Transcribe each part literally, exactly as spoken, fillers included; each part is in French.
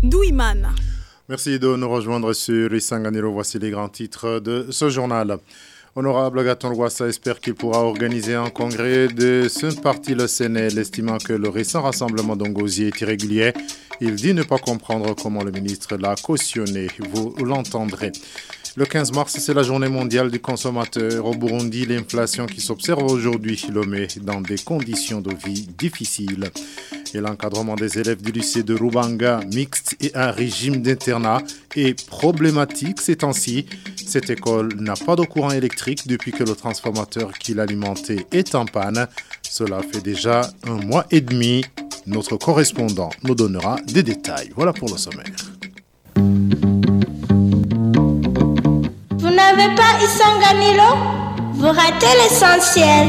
Ndouimana. Merci de nous rejoindre sur Isanganiro. Voici les grands titres de ce journal. Honorable Agathon Rwasa espère qu'il pourra organiser un congrès de ce parti, le C N L, estimant que le récent rassemblement d'Ongozi est irrégulier. Il dit ne pas comprendre comment le ministre l'a cautionné. Vous l'entendrez. Le quinze mars, c'est la journée mondiale du consommateur. Au Burundi, l'inflation qui s'observe aujourd'hui le met dans des conditions de vie difficiles. Et l'encadrement des élèves du lycée de Rubanga, mixte et un régime d'internat, est problématique ces temps-ci. Cette école n'a pas de courant électrique depuis que le transformateur qui l'alimentait est en panne. Cela fait déjà un mois et demi. Notre correspondant nous donnera des détails. Voilà pour le sommaire. Vous n'avez pas Isanganiro? Vous ratez l'essentiel.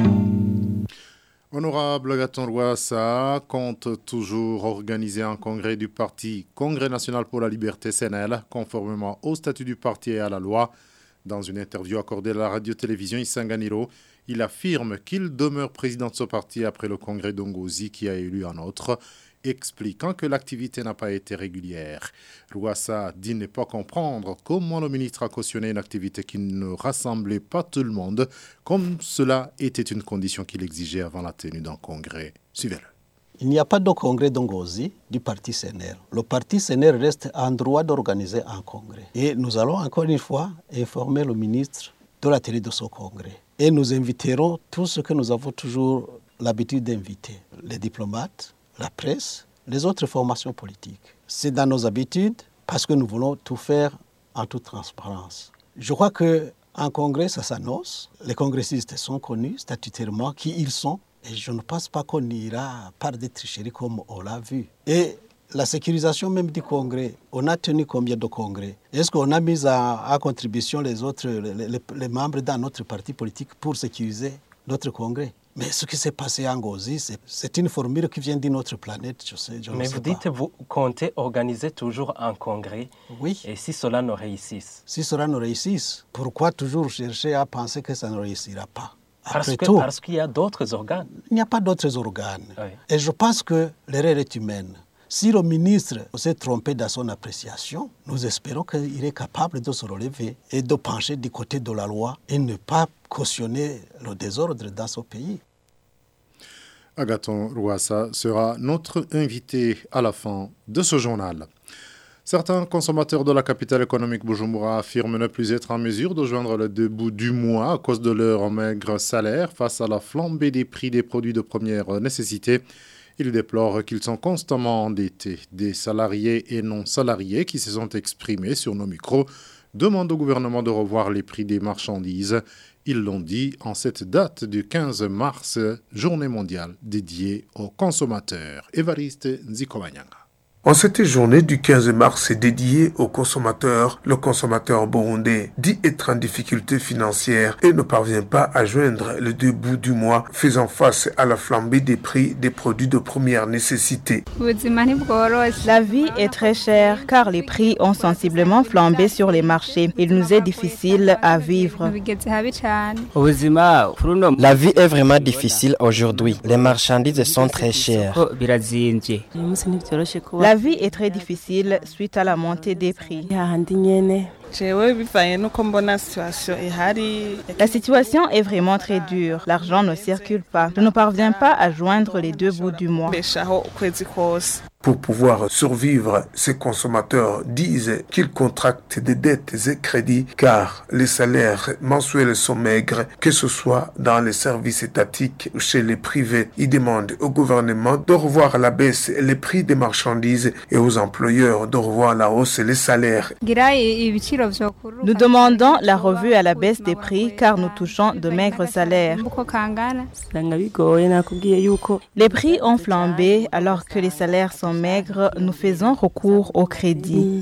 Honorable Agathon Rwasa compte toujours organiser un congrès du parti Congrès national pour la liberté C N L, conformément au statut du parti et à la loi. Dans une interview accordée à la radio-télévision Isanganiro, il affirme qu'il demeure président de ce parti après le congrès d'Ongozi qui a élu un autre, expliquant que l'activité n'a pas été régulière. Rwasa dit ne pas comprendre comment le ministre a cautionné une activité qui ne rassemblait pas tout le monde, comme cela était une condition qu'il exigeait avant la tenue d'un congrès. Suivez-le. Il n'y a pas de congrès d'Ongozi du parti C N L. Le parti C N L reste en droit d'organiser un congrès. Et nous allons encore une fois informer le ministre de la tenue de ce congrès. Et nous inviterons tout ce que nous avons toujours l'habitude d'inviter, les diplomates, la presse, les autres formations politiques. C'est dans nos habitudes parce que nous voulons tout faire en toute transparence. Je crois qu'un congrès, ça s'annonce. Les congressistes sont connus statutairement qui ils sont. Et je ne pense pas qu'on ira par des tricheries comme on l'a vu. Et la sécurisation même du congrès, on a tenu combien de congrès? Est-ce qu'on a mis à, à contribution les autres, les, les, les membres dans notre parti politique pour sécuriser notre congrès? Mais ce qui s'est passé à Ngozi, c'est, c'est une formule qui vient d'une autre planète, je sais. Je Mais sais vous pas. dites, vous comptez organiser toujours un congrès. Oui. Et si cela ne réussisse? Si cela ne réussisse, pourquoi toujours chercher à penser que ça ne réussira pas? Parce, Après que, tout, parce qu'il y a d'autres organes. il n'y a pas d'autres organes. Oui. Et je pense que l'erreur est humaine. Si le ministre s'est trompé dans son appréciation, nous espérons qu'il est capable de se relever et de pencher du côté de la loi et ne pas cautionner le désordre dans ce pays. Agathon Rwasa sera notre invité à la fin de ce journal. Certains consommateurs de la capitale économique Bujumbura affirment ne plus être en mesure de joindre le début du mois à cause de leur maigre salaire face à la flambée des prix des produits de première nécessité. Ils déplorent qu'ils sont constamment endettés. Des salariés et non-salariés qui se sont exprimés sur nos micros demandent au gouvernement de revoir les prix des marchandises. Ils l'ont dit en cette date du quinze mars, journée mondiale dédiée aux consommateurs. Évariste Nzikomanyanga. En cette journée du quinze mars dédiée aux consommateurs, le consommateur burundais dit être en difficulté financière et ne parvient pas à joindre le début du mois, faisant face à la flambée des prix des produits de première nécessité. La vie est très chère car les prix ont sensiblement flambé sur les marchés. Il nous est difficile à vivre. La vie est vraiment difficile aujourd'hui. Les marchandises sont très chères. La vie est très difficile suite à la montée des prix. La situation est vraiment très dure. L'argent ne circule pas. Je ne parviens pas à joindre les deux bouts du mois. Pour pouvoir survivre, ces consommateurs disent qu'ils contractent des dettes et crédits car les salaires mensuels sont maigres, que ce soit dans les services étatiques ou chez les privés. Ils demandent au gouvernement de revoir à la baisse les prix des marchandises et aux employeurs de revoir la hausse des salaires. Nous demandons la revue à la baisse des prix car nous touchons de maigres salaires. Les prix ont flambé alors que les salaires sont maigres. Nous faisons recours au crédit.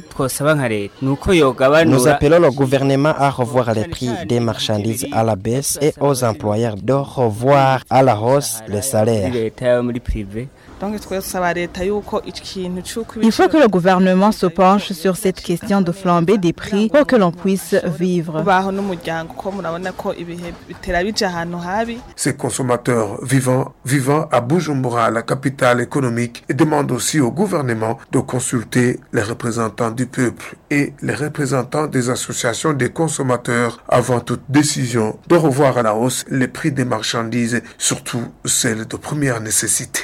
Nous appelons le gouvernement à revoir les prix des marchandises à la baisse et aux employeurs de revoir à la hausse les salaires. Il faut que le gouvernement se penche sur cette question de flambée des prix pour que l'on puisse vivre. Ces consommateurs vivant, vivant à Bujumbura, la capitale économique, demandent aussi au gouvernement de consulter les représentants du peuple et les représentants des associations des consommateurs avant toute décision de revoir à la hausse les prix des marchandises, surtout celles de première nécessité.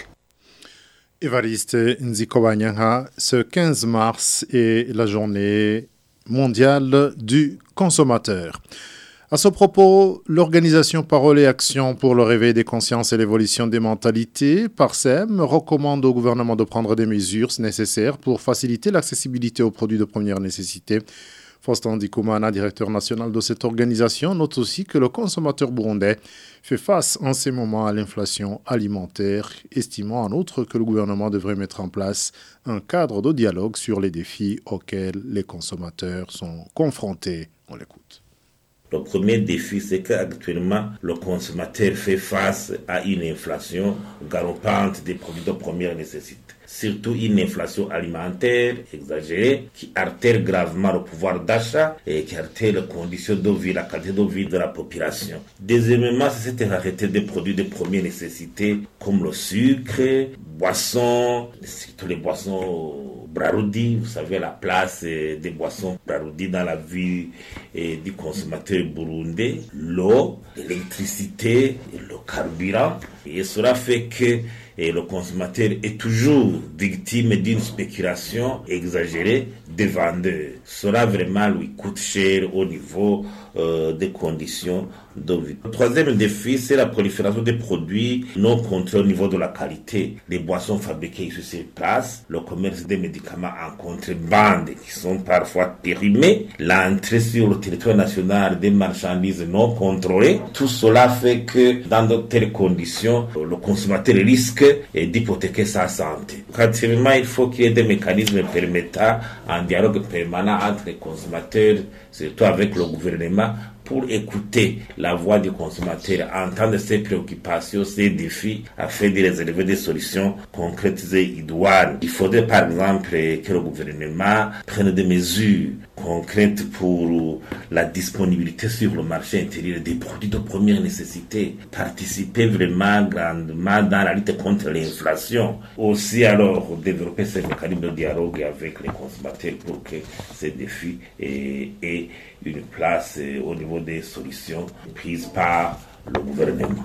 Évariste Nzikobanyanga, ce quinze mars est la journée mondiale du consommateur. À ce propos, l'organisation Parole et Action pour le réveil des consciences et l'évolution des mentalités, Parsem, recommande au gouvernement de prendre des mesures nécessaires pour faciliter l'accessibilité aux produits de première nécessité. Faustin Ndikumana, directeur national de cette organisation, note aussi que le consommateur burundais fait face en ces moments à l'inflation alimentaire, estimant en outre que le gouvernement devrait mettre en place un cadre de dialogue sur les défis auxquels les consommateurs sont confrontés. On l'écoute. Le premier défi, c'est qu'actuellement, le consommateur fait face à une inflation galopante des produits de première nécessité. Surtout une inflation alimentaire exagérée qui altère gravement le pouvoir d'achat et qui altère les conditions de vie, la qualité de vie de la population. Deuxièmement, c'est cette rareté des produits de première nécessité comme le sucre, boissons, surtout les boissons Braroudi. Vous savez la place des boissons Braroudi dans la vie du consommateur burundais, l'eau, l'électricité, le carburant. Et cela fait que et le consommateur est toujours victime d'une spéculation exagérée des vendeurs. Cela vraiment lui coûte cher au niveau euh, des conditions de vie. Le troisième défi, c'est la prolifération des produits non contrôlés au niveau de la qualité. Les boissons fabriquées sur ces places, le commerce des médicaments en contrebande qui sont parfois périmés, l'entrée sur le territoire national des marchandises non contrôlées. Tout cela fait que dans de telles conditions, le consommateur risque d'hypothéquer sa santé. Pratiquement, il faut qu'il y ait des mécanismes permettant un dialogue permanent entre les consommateurs, surtout avec le gouvernement, pour écouter la voix du consommateur, entendre ses préoccupations, ses défis, afin de les élever des solutions concrètes et idoines. Il faudrait par exemple que le gouvernement prenne des mesures concrètes pour la disponibilité sur le marché intérieur des produits de première nécessité, participer vraiment grandement dans la lutte contre l'inflation. Aussi alors développer ces mécanismes de dialogue avec les consommateurs pour que ces défis aient, aient une place au niveau des solutions prises par le gouvernement.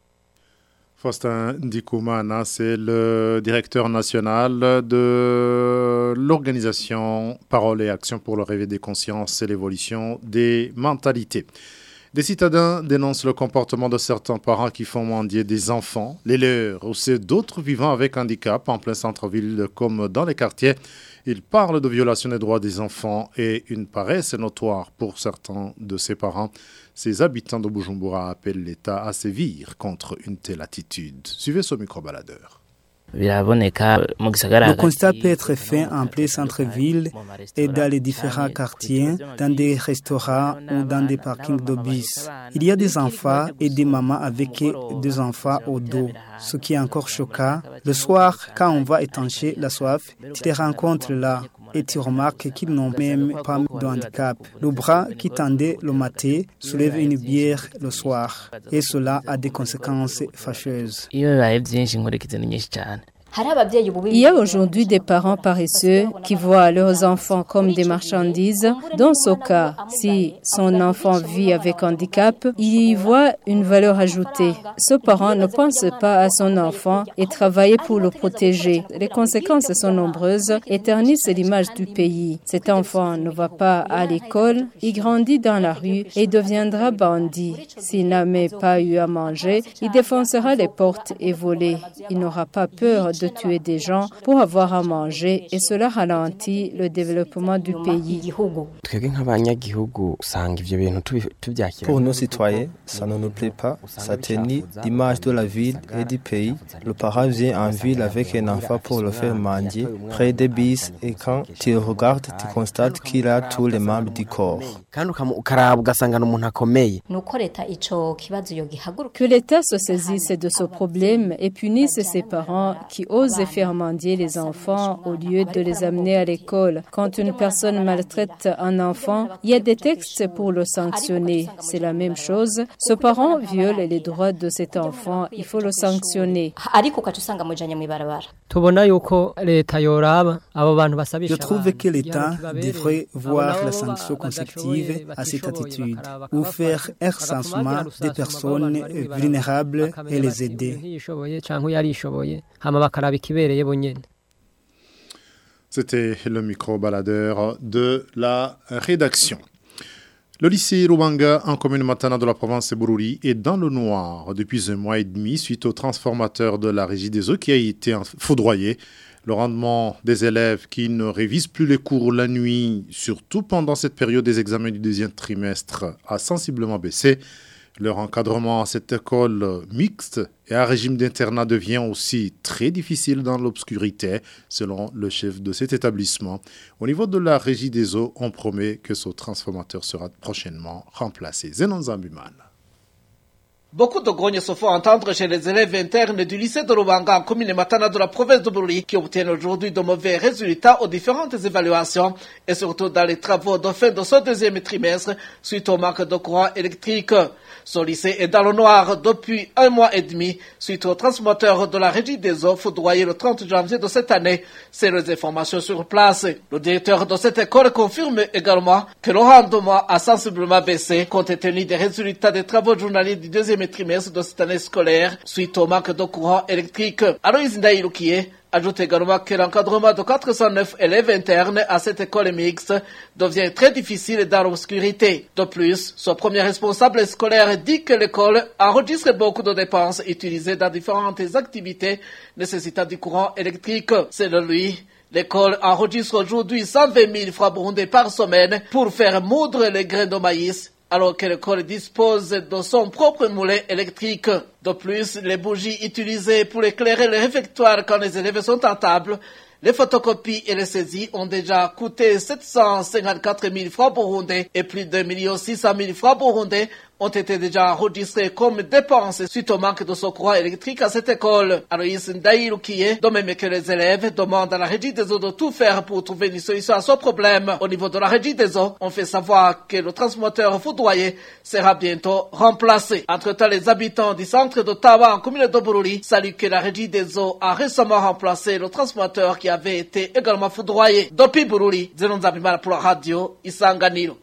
Faustin Ndikumana, c'est le directeur national de l'organisation Parole et Action pour le réveil des consciences et l'évolution des mentalités. Des citadins dénoncent le comportement de certains parents qui font mendier des enfants, les leurs ou ceux d'autres vivant avec handicap en plein centre-ville comme dans les quartiers. Ils parlent de violation des droits des enfants et une paresse notoire pour certains de ces parents. Ces habitants de Bujumbura appellent l'État à sévir contre une telle attitude. Suivez ce micro-baladeur. Le constat peut être fait en plein centre-ville et dans les différents quartiers, dans des restaurants ou dans des parkings de bus. Il y a des enfants et des mamans avec des enfants au dos. Ce qui est encore choquant, le soir, quand on va étancher la soif, tu les rencontres là. Et tu remarques qu'ils n'ont même pas de handicap. Le bras qui tendait le matin soulève une bière le soir. Et cela a des conséquences fâcheuses. Il y a aujourd'hui des parents paresseux qui voient leurs enfants comme des marchandises. Dans ce cas, si son enfant vit avec handicap, il y voit une valeur ajoutée. Ce parent ne pense pas à son enfant et travaille pour le protéger. Les conséquences sont nombreuses et ternissent l'image du pays. Cet enfant ne va pas à l'école, il grandit dans la rue et deviendra bandit. S'il n'a même pas eu à manger, il défoncera les portes et volera. Il n'aura pas peur de tuer des gens pour avoir à manger et cela ralentit le développement du pays. Pour nos citoyens, ça ne nous plaît pas. Ça ternit l'image de la ville et du pays. Le parent vient en ville avec un enfant pour le faire mendier près des bis et quand tu regardes, tu constates qu'il a tous les membres du corps. Que l'État se saisisse de ce problème et punisse ses parents qui osent faire mendier les enfants au lieu de les amener à l'école. Quand une personne maltraite un enfant, il y a des textes pour le sanctionner. C'est la même chose. Ce parent viole les droits de cet enfant, il faut le sanctionner. Je trouve que l'État devrait voir la sanction consécutive à cette attitude ou faire un recensement des personnes vulnérables et les aider. C'était le micro-baladeur de la rédaction. Le lycée Rubanga, en commune Matana de la province de Bururi, est dans le noir depuis un mois et demi suite au transformateur de la Régie des eaux qui a été foudroyé. Le rendement des élèves qui ne révisent plus les cours la nuit, surtout pendant cette période des examens du deuxième trimestre, a sensiblement baissé. Leur encadrement à cette école mixte et à régime d'internat devient aussi très difficile dans l'obscurité, selon le chef de cet établissement. Au niveau de la Régie des eaux, on promet que ce transformateur sera prochainement remplacé. Zenon Zambuman. Beaucoup de grognes se font entendre chez les élèves internes du lycée de Rubanga en commune Matana de la province de Bururi qui obtiennent aujourd'hui de mauvais résultats aux différentes évaluations et surtout dans les travaux de fin de ce deuxième trimestre suite au manque de courant électrique. Ce lycée est dans le noir depuis un mois et demi suite au transformateur de la Régie des eaux foudroyé le trente janvier de cette année. C'est les informations sur place. Le directeur de cette école confirme également que le rendement a sensiblement baissé compte tenu des résultats des travaux journaliers du deuxième trimestre de cette année scolaire suite au manque de courant électrique. Aloïs Ndaïloukié ajoute également que l'encadrement de quatre cent neuf élèves internes à cette école mixte devient très difficile dans l'obscurité. De plus, son premier responsable scolaire dit que l'école enregistre beaucoup de dépenses utilisées dans différentes activités nécessitant du courant électrique. Selon lui, l'école enregistre aujourd'hui cent vingt mille francs burundais par semaine pour faire moudre les grains de maïs, alors que l'école dispose de son propre moulin électrique. De plus, les bougies utilisées pour éclairer les réfectoires quand les élèves sont à table, les photocopies et les saisies ont déjà coûté sept cent cinquante-quatre mille francs burundais et plus de un million six cent mille francs burundais ont été déjà enregistrés comme dépenses suite au manque de ce courant électrique à cette école. Aloïs Ndaïloukié, de même que les élèves, demandent à la Régie des eaux de tout faire pour trouver une solution à ce problème. Au niveau de la Régie des eaux, on fait savoir que le transformateur foudroyé sera bientôt remplacé. Entre-temps, les habitants du centre de Tawa en commune de Bururi saluent que la Régie des eaux a récemment remplacé le transformateur qui avait été également foudroyé. Depuis Bururi, Zenon Zabimana pour la radio Isanganiro.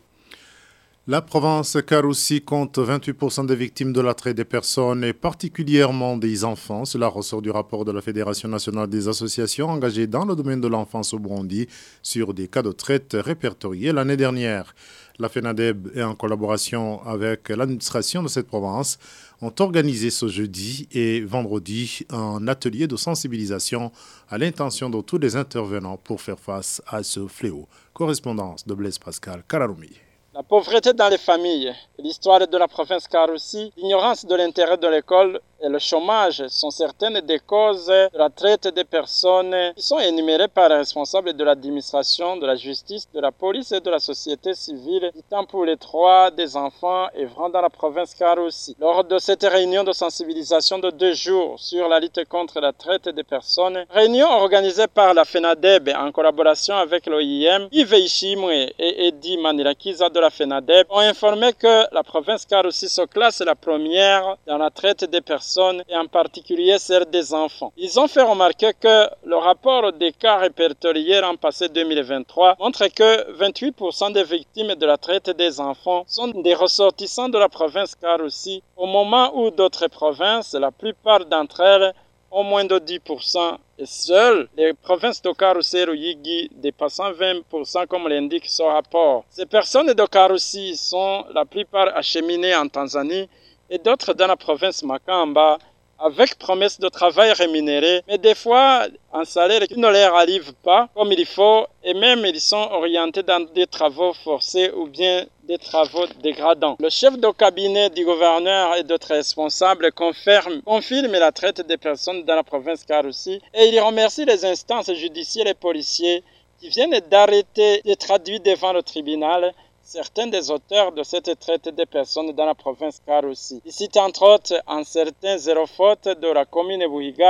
La province Karoussi compte vingt-huit pour cent des victimes de la traite des personnes et particulièrement des enfants. Cela ressort du rapport de la Fédération nationale des associations engagées dans le domaine de l'enfance au Burundi sur des cas de traite répertoriés l'année dernière. La FENADEB et en collaboration avec l'administration de cette province ont organisé ce jeudi et vendredi un atelier de sensibilisation à l'intention de tous les intervenants pour faire face à ce fléau. Correspondance de Blaise Pascal Kararumi. La pauvreté dans les familles, l'histoire de la province Karoussi, l'ignorance de l'intérêt de l'école et le chômage sont certaines des causes de la traite des personnes qui sont énumérées par les responsables de l'administration, de la justice, de la police et de la société civile, du temps pour les droits des enfants œuvrant dans la province Karoussi. Lors de cette réunion de sensibilisation de deux jours sur la lutte contre la traite des personnes, réunion organisée par la FENADEB en collaboration avec l'O I M, Yves Ishimwe et Eddie Manirakiza de la FENADEB ont informé que la province Karoussi se classe la première dans la traite des personnes et en particulier celle des enfants. Ils ont fait remarquer que le rapport des cas répertoriés l'an passé deux mille vingt-trois montre que vingt-huit pour cent des victimes de la traite des enfants sont des ressortissants de la province Karoussi, au moment où d'autres provinces, la plupart d'entre elles, ont moins de dix pour cent et seules les provinces de Karoussi et Ruyigi dépassant vingt pour cent comme l'indique ce rapport. Ces personnes de Karoussi sont la plupart acheminées en Tanzanie et d'autres dans la province Makamba avec promesse de travail rémunéré, mais des fois un salaire qui ne leur arrive pas comme il faut et même ils sont orientés dans des travaux forcés ou bien des travaux dégradants. Le chef de cabinet du gouverneur et d'autres responsables confirme, confirme la traite des personnes dans la province Karoussi et il remercie les instances judiciaires et policiers qui viennent d'arrêter et traduire devant le tribunal certains des auteurs de cette traite des personnes dans la province Karoussi. Il cite entre autres un certain Zéro Faute de la commune Buhiga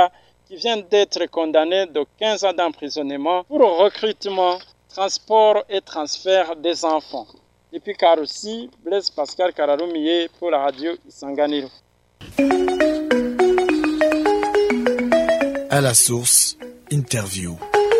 qui vient d'être condamné de quinze ans d'emprisonnement pour recrutement, transport et transfert des enfants. Depuis Karoussi, Blaise Pascal Kararumiye pour la radio Isanganiro. À la source, interview.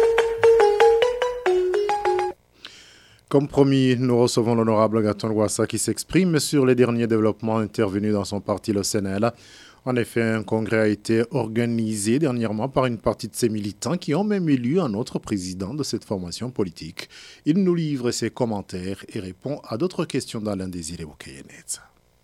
Comme promis, nous recevons l'honorable Agathon Rwasa qui s'exprime sur les derniers développements intervenus dans son parti, le C N L. En effet, un congrès a été organisé dernièrement par une partie de ses militants qui ont même élu un autre président de cette formation politique. Il nous livre ses commentaires et répond à d'autres questions d'Alain Désiré Boukeyenetsa.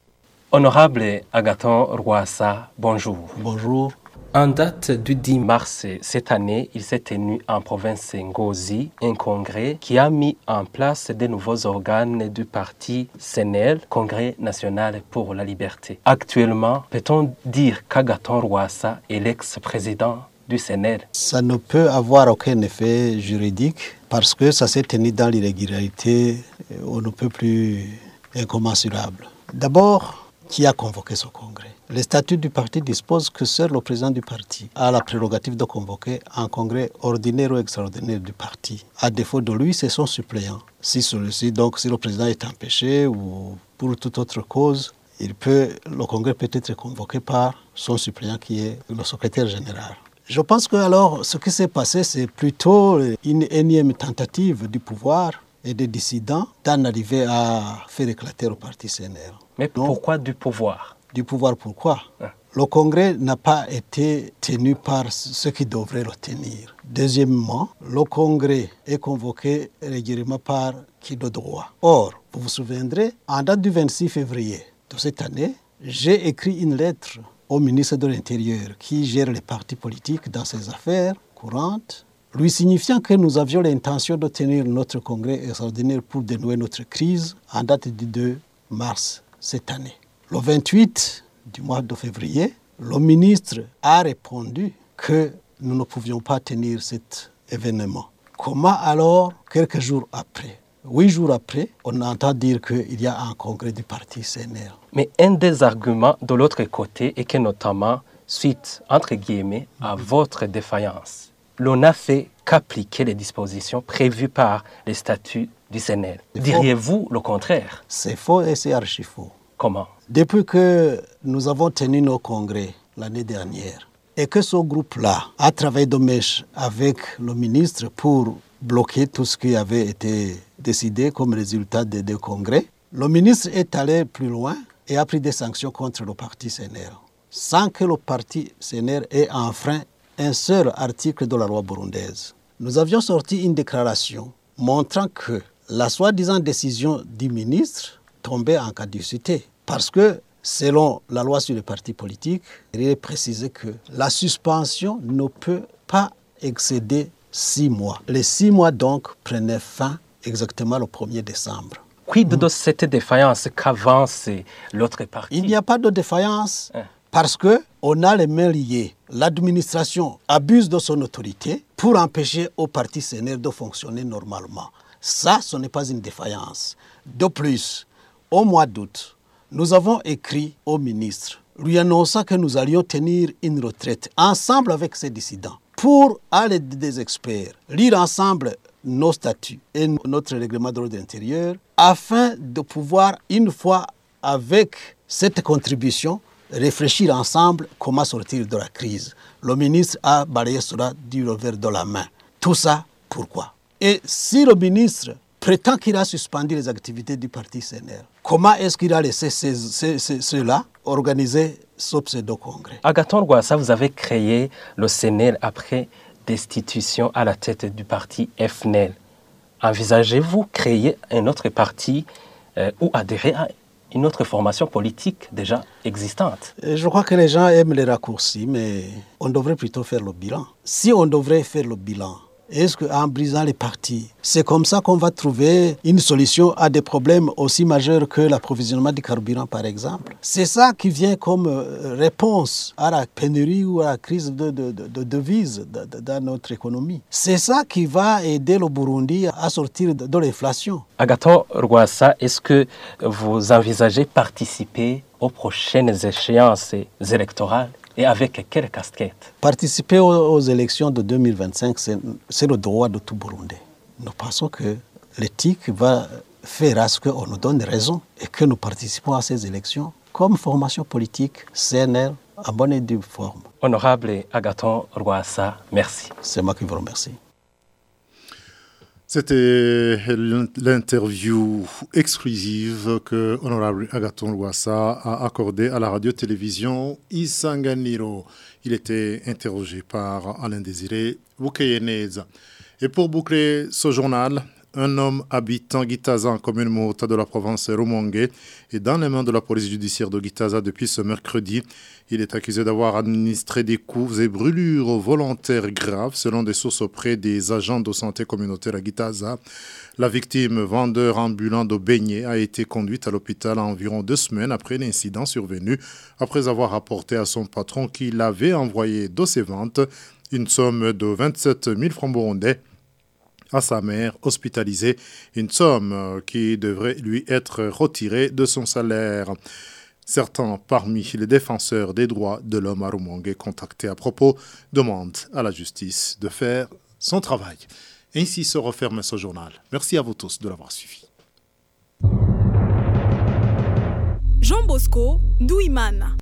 Honorable Agathon Rwasa, bonjour. Bonjour. En date du dix mars cette année, il s'est tenu en province Ngozi un congrès qui a mis en place de nouveaux organes du parti C N L, Congrès national pour la liberté. Actuellement, peut-on dire qu'Agathon Rwasa est l'ex-président du C N L? Ça ne peut avoir aucun effet juridique parce que ça s'est tenu dans l'irrégularité, on ne peut plus incommensurable. D'abord, qui a convoqué ce congrès? Les statuts du parti disposent que seul le président du parti a la prérogative de convoquer un congrès ordinaire ou extraordinaire du parti. À défaut de lui, c'est son suppléant. Si celui-ci, donc, si le président est empêché ou pour toute autre cause, il peut, le congrès peut être convoqué par son suppléant qui est le secrétaire général. Je pense que alors, ce qui s'est passé, c'est plutôt une énième tentative du pouvoir et des dissidents d'en arriver à faire éclater le parti C N L. Mais donc, pourquoi du pouvoir? Du pouvoir, pourquoi? Ah. Le congrès n'a pas été tenu par ceux qui devraient le tenir. Deuxièmement, le congrès est convoqué régulièrement par qui de droit. Or, vous vous souviendrez, en date du vingt-six février de cette année, j'ai écrit une lettre au ministre de l'Intérieur qui gère les partis politiques dans ses affaires courantes, lui signifiant que nous avions l'intention de tenir notre congrès extraordinaire pour dénouer notre crise en date du deux mars cette année. Le vingt-huit du mois de février, le ministre a répondu que nous ne pouvions pas tenir cet événement. Comment alors, quelques jours après, huit jours après, on entend dire qu'il y a un congrès du parti C N L? Mais un des arguments de l'autre côté est que notamment, suite, entre guillemets, à votre défaillance, l'on n'a fait qu'appliquer les dispositions prévues par les statuts du C N L. Diriez-vous le contraire? C'est faux et c'est archi faux. Comment? Depuis que nous avons tenu nos congrès l'année dernière et que ce groupe-là a travaillé de mèche avec le ministre pour bloquer tout ce qui avait été décidé comme résultat des deux congrès, le ministre est allé plus loin et a pris des sanctions contre le parti C N L, sans que le parti C N L ait enfreint un seul article de la loi burundaise. Nous avions sorti une déclaration montrant que la soi-disant décision du ministre tombait en caducité. Parce que, selon la loi sur les partis politiques, il est précisé que la suspension ne peut pas excéder six mois. Les six mois, donc, prenaient fin exactement le premier décembre. Quid de cette défaillance qu'avance l'autre parti? Il n'y a pas de défaillance hein. Parce qu'on a les mains liées. L'administration abuse de son autorité pour empêcher au parti C N L de fonctionner normalement. Ça, ce n'est pas une défaillance. De plus, au mois d'août, nous avons écrit au ministre, lui annonçant que nous allions tenir une retraite ensemble avec ces dissidents pour, à l'aide des experts, lire ensemble nos statuts et notre règlement d'ordre intérieur afin de pouvoir, une fois avec cette contribution, réfléchir ensemble comment sortir de la crise. Le ministre a balayé cela du revers de la main. Tout ça, pourquoi? Et si le ministre prétend qu'il a suspendu les activités du parti C N L, comment est-ce qu'il a laissé ceux-là organiser ce pseudo-congrès? Agathon Rwasa, vous avez créé le C N L après destitution à la tête du parti F N L. Envisagez-vous créer un autre parti euh, ou adhérer à une autre formation politique déjà existante? Je crois que les gens aiment les raccourcis, mais on devrait plutôt faire le bilan. Si on devrait faire le bilan, est-ce qu'en brisant les partis, c'est comme ça qu'on va trouver une solution à des problèmes aussi majeurs que l'approvisionnement du carburant, par exemple? C'est ça qui vient comme réponse à la pénurie ou à la crise de, de, de, de devises dans notre économie. C'est ça qui va aider le Burundi à sortir de, de l'inflation. Agathon Rwasa, est-ce que vous envisagez participer aux prochaines échéances électorales et avec quelle casquette? Participer aux, aux élections de deux mille vingt-cinq, c'est, c'est le droit de tout Burundais. Nous pensons que l'éthique va faire à ce qu'on nous donne raison et que nous participons à ces élections comme formation politique, C N R, en bonne et due forme. Honorable Agathon Rwasa, merci. C'est moi qui vous remercie. C'était l'interview exclusive que Honorable Agathon Rwasa a accordée à la radio-télévision Isanganiro. Il était interrogé par Alain Désiré Boukeyeneza. Et pour boucler ce journal, un homme habitant Gitaza, en commune Mota de la province Rumongue, est dans les mains de la police judiciaire de Gitaza depuis ce mercredi. Il est accusé d'avoir administré des coups et brûlures volontaires graves, selon des sources auprès des agents de santé communautaire à Gitaza. La victime, vendeur ambulant de beignets, a été conduite à l'hôpital environ deux semaines après l'incident survenu, après avoir rapporté à son patron qu'il avait envoyé de ses ventes une somme de vingt-sept mille francs burundais à sa mère hospitalisée, une somme qui devrait lui être retirée de son salaire. Certains parmi les défenseurs des droits de l'homme à Rumongue contactés à propos demandent à la justice de faire son travail. Ainsi se referme ce journal. Merci à vous tous de l'avoir suivi. Jean Bosco Douimana.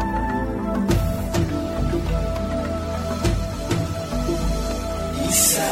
Isa.